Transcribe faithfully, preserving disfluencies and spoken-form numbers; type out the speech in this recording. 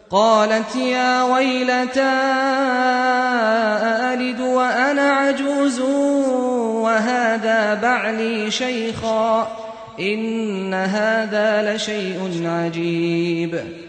قالت يا ويلتى أألد وأنا عجوز وهذا بعلي شيخا إن هذا لشيء عجيب